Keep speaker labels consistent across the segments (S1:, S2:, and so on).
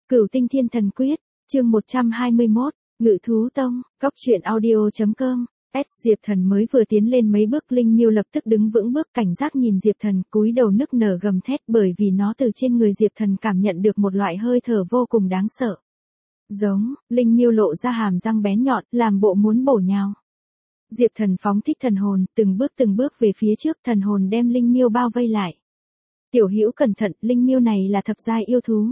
S1: Cửu Tinh Thiên Thần Quyết, chương 121, Ngự Thú Tông, Cóc truyện audio.com. Diệp Thần mới vừa tiến lên mấy bước, Linh Miêu lập tức đứng vững bước, cảnh giác nhìn Diệp Thần, cúi đầu nức nở gầm thét, bởi vì nó từ trên người Diệp Thần cảm nhận được một loại hơi thở vô cùng đáng sợ. Giống, Linh Miêu lộ ra hàm răng bén nhọn, làm bộ muốn bổ nhào. Diệp Thần phóng thích thần hồn, từng bước về phía trước, thần hồn đem Linh Miêu bao vây lại. Tiểu Hữu cẩn thận, Linh Miêu này là thập giai yêu thú.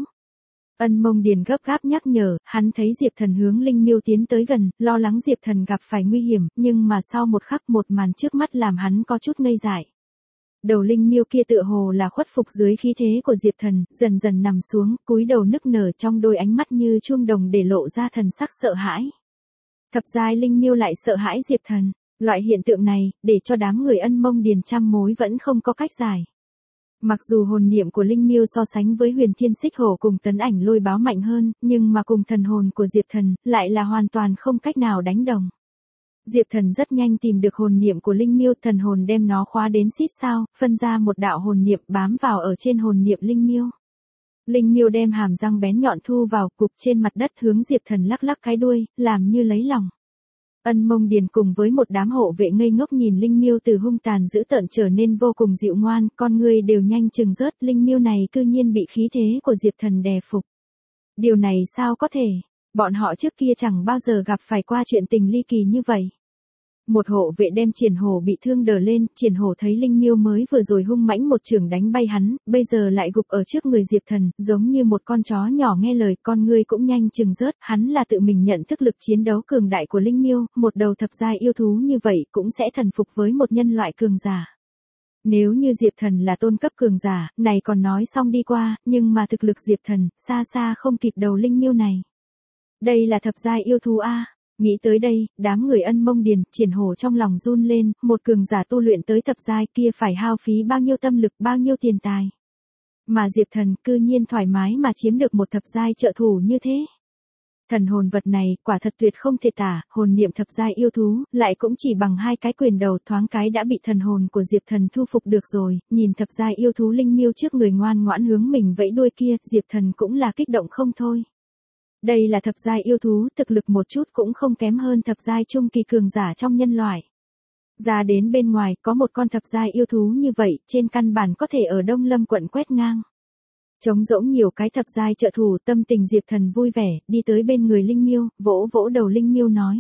S1: Ân Mông Điền gấp gáp nhắc nhở, hắn thấy Diệp Thần hướng Linh Miêu tiến tới gần, lo lắng Diệp Thần gặp phải nguy hiểm, nhưng mà sau một khắc một màn trước mắt làm hắn có chút ngây dại. Đầu Linh Miêu kia tựa hồ là khuất phục dưới khí thế của Diệp Thần, dần dần nằm xuống, cúi đầu nức nở, trong đôi ánh mắt như chuông đồng để lộ ra thần sắc sợ hãi. Thập giai Linh Miêu lại sợ hãi Diệp Thần, loại hiện tượng này, để cho đám người Ân Mông Điền trăm mối vẫn không có cách giải. Mặc dù hồn niệm của Linh Miêu so sánh với Huyền Thiên Xích Hổ cùng Tấn Ảnh Lôi Báo mạnh hơn, nhưng mà cùng thần hồn của Diệp Thần, lại là hoàn toàn không cách nào đánh đồng. Diệp Thần rất nhanh tìm được hồn niệm của Linh Miêu, thần hồn đem nó khóa đến xít sao, phân ra một đạo hồn niệm bám vào ở trên hồn niệm Linh Miêu. Linh Miêu đem hàm răng bén nhọn thu vào, cục trên mặt đất hướng Diệp Thần lắc lắc cái đuôi, làm như lấy lòng. Ân Mông Điền cùng với một đám hộ vệ ngây ngốc nhìn Linh Miêu từ hung tàn dữ tợn trở nên vô cùng dịu ngoan, con người đều nhanh chừng rớt, Linh Miêu này cư nhiên bị khí thế của Diệp Thần đè phục. Điều này sao có thể, bọn họ trước kia chẳng bao giờ gặp phải qua chuyện tình ly kỳ như vậy. Một hộ vệ đem Triển Hổ bị thương đỡ lên, Triển Hổ thấy Linh Miêu mới vừa rồi hung mãnh một chưởng đánh bay hắn, bây giờ lại gục ở trước người Diệp Thần, giống như một con chó nhỏ nghe lời, con ngươi cũng nhanh chừng rớt, hắn là tự mình nhận thức lực chiến đấu cường đại của Linh Miêu, một đầu thập giai yêu thú như vậy cũng sẽ thần phục với một nhân loại cường giả. Nếu như Diệp Thần là tôn cấp cường giả, này còn nói xong đi qua, nhưng mà thực lực Diệp Thần, xa xa không kịp đầu Linh Miêu này. Đây là thập giai yêu thú a. Nghĩ tới đây, đám người Ân Mông Điền, Triển Hổ trong lòng run lên, một cường giả tu luyện tới thập giai kia phải hao phí bao nhiêu tâm lực, bao nhiêu tiền tài. Mà Diệp Thần cư nhiên thoải mái mà chiếm được một thập giai trợ thủ như thế. Thần hồn vật này, quả thật tuyệt không thể tả, hồn niệm thập giai yêu thú, lại cũng chỉ bằng hai cái quyền đầu, thoáng cái đã bị thần hồn của Diệp Thần thu phục được rồi, nhìn thập giai yêu thú Linh Miêu trước người ngoan ngoãn hướng mình vẫy đuôi kia, Diệp Thần cũng là kích động không thôi. Đây là thập giai yêu thú, thực lực một chút cũng không kém hơn thập giai trung kỳ cường giả trong nhân loại. Ra đến bên ngoài, có một con thập giai yêu thú như vậy, trên căn bản có thể ở Đông Lâm quận quét ngang. Trống rỗng nhiều cái thập giai trợ thủ, tâm tình Diệp Thần vui vẻ, đi tới bên người Linh Miêu, vỗ vỗ đầu Linh Miêu nói.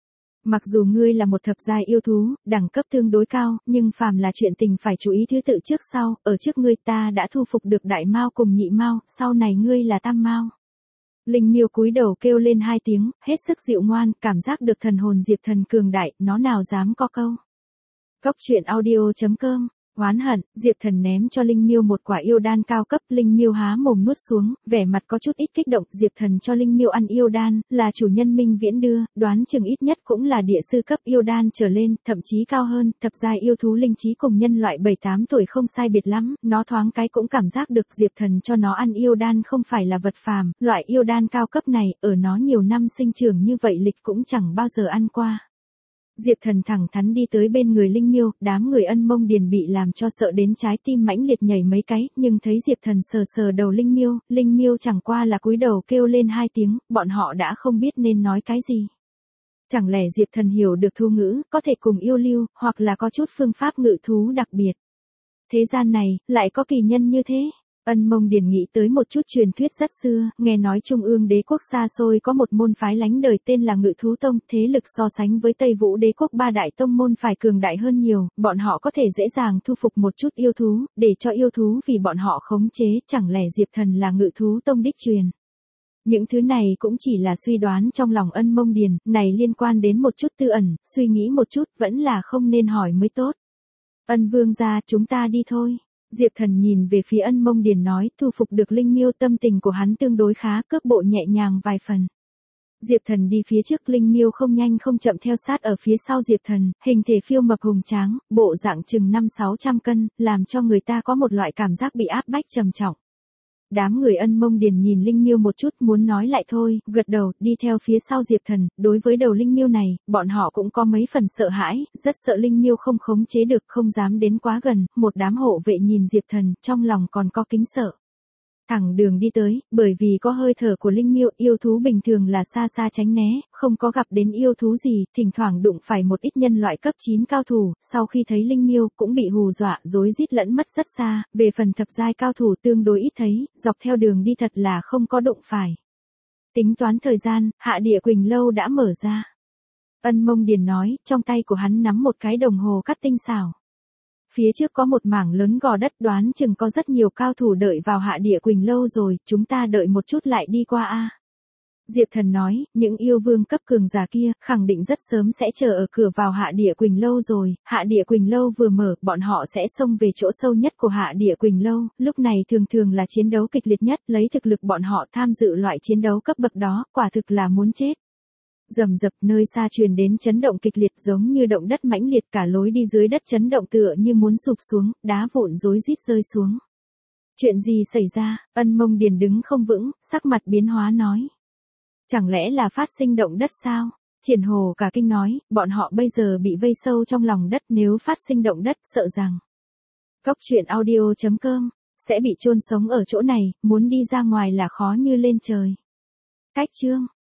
S1: Mặc dù ngươi là một thập giai yêu thú, đẳng cấp tương đối cao, nhưng phàm là chuyện tình phải chú ý thứ tự trước sau, ở trước ngươi ta đã thu phục được đại mao cùng nhị mao, sau này ngươi là tam mao. Linh Miêu cúi đầu kêu lên hai tiếng, hết sức dịu ngoan, cảm giác được thần hồn Diệp Thần cường đại, nó nào dám có câu. Cóc truyện audio.com. Oán hận, Diệp Thần ném cho Linh Miêu một quả yêu đan cao cấp, Linh Miêu há mồm nuốt xuống, vẻ mặt có chút ít kích động, Diệp Thần cho Linh Miêu ăn yêu đan, là chủ nhân Minh Viễn đưa, đoán chừng ít nhất cũng là địa sư cấp yêu đan trở lên, thậm chí cao hơn, thập giai yêu thú linh trí cùng nhân loại 7-8 tuổi không sai biệt lắm, nó thoáng cái cũng cảm giác được Diệp Thần cho nó ăn yêu đan không phải là vật phàm, loại yêu đan cao cấp này, ở nó nhiều năm sinh trưởng như vậy lịch cũng chẳng bao giờ ăn qua. Diệp Thần thẳng thắn đi tới bên người Linh Miêu, đám người Ân Mông Điền bị làm cho sợ đến trái tim mãnh liệt nhảy mấy cái, nhưng thấy Diệp Thần sờ sờ đầu Linh Miêu chẳng qua là cúi đầu kêu lên hai tiếng, bọn họ đã không biết nên nói cái gì. Chẳng lẽ Diệp Thần hiểu được thu ngữ, có thể cùng yêu lưu, hoặc là có chút phương pháp ngự thú đặc biệt. Thế gian này, lại có kỳ nhân như thế. Ân Mông Điền nghĩ tới một chút truyền thuyết rất xưa, nghe nói Trung ương đế quốc xa xôi có một môn phái lánh đời tên là Ngự Thú Tông, thế lực so sánh với Tây Vũ đế quốc ba đại tông môn phải cường đại hơn nhiều, bọn họ có thể dễ dàng thu phục một chút yêu thú, để cho yêu thú vì bọn họ khống chế, chẳng lẽ Diệp Thần là Ngự Thú Tông đích truyền. Những thứ này cũng chỉ là suy đoán trong lòng Ân Mông Điền, này liên quan đến một chút tư ẩn, suy nghĩ một chút vẫn là không nên hỏi mới tốt. Ân vương gia, chúng ta đi thôi. Diệp Thần nhìn về phía Ân Mông Điền nói, thu phục được Linh Miêu, tâm tình của hắn tương đối khá, cước bộ nhẹ nhàng vài phần. Diệp Thần đi phía trước, Linh Miêu không nhanh không chậm theo sát ở phía sau Diệp Thần, hình thể phiêu mập hùng tráng, bộ dạng chừng 500-600 cân, làm cho người ta có một loại cảm giác bị áp bách trầm trọng. Đám người Ân Mông Điền nhìn Linh Miêu một chút muốn nói lại thôi, gật đầu, đi theo phía sau Diệp Thần, đối với đầu Linh Miêu này, bọn họ cũng có mấy phần sợ hãi, rất sợ Linh Miêu không khống chế được, không dám đến quá gần, một đám hộ vệ nhìn Diệp Thần, trong lòng còn có kính sợ. thẳng đường đi tới, bởi vì có hơi thở của linh miêu, yêu thú bình thường là xa xa tránh né, không có gặp đến yêu thú gì, thỉnh thoảng đụng phải một ít nhân loại cấp 9 cao thủ, sau khi thấy linh miêu cũng bị hù dọa, rối rít lẫn mất rất xa, về phần thập giai cao thủ tương đối ít thấy, dọc theo đường đi thật là không có đụng phải. Tính toán thời gian, Hạ Địa Quỳnh lâu đã mở ra. Ân Mông Điền nói, trong tay của hắn nắm một cái đồng hồ cắt tinh xảo. Phía trước có một mảng lớn gò đất, đoán chừng có rất nhiều cao thủ đợi vào Hạ Địa Quỳnh lâu rồi, chúng ta đợi một chút lại đi qua a. Diệp Thần nói, những yêu vương cấp cường giả kia, khẳng định rất sớm sẽ chờ ở cửa vào Hạ Địa Quỳnh lâu rồi, Hạ Địa Quỳnh lâu vừa mở, bọn họ sẽ xông về chỗ sâu nhất của Hạ Địa Quỳnh lâu, lúc này thường thường là chiến đấu kịch liệt nhất, lấy thực lực bọn họ tham dự loại chiến đấu cấp bậc đó, quả thực là muốn chết. Rầm rập, nơi xa truyền đến chấn động kịch liệt giống như động đất mãnh liệt, cả lối đi dưới đất chấn động tựa như muốn sụp xuống, đá vụn rối rít rơi xuống. Chuyện gì xảy ra? Ân Mông Điền đứng không vững, sắc mặt biến hóa nói. Chẳng lẽ là phát sinh động đất sao? Triển Hồ cả kinh nói, bọn họ bây giờ bị vây sâu trong lòng đất, nếu phát sinh động đất sợ rằng Cốc Truyện Audio.com sẽ bị chôn sống ở chỗ này, muốn đi ra ngoài là khó như lên trời. Cách chương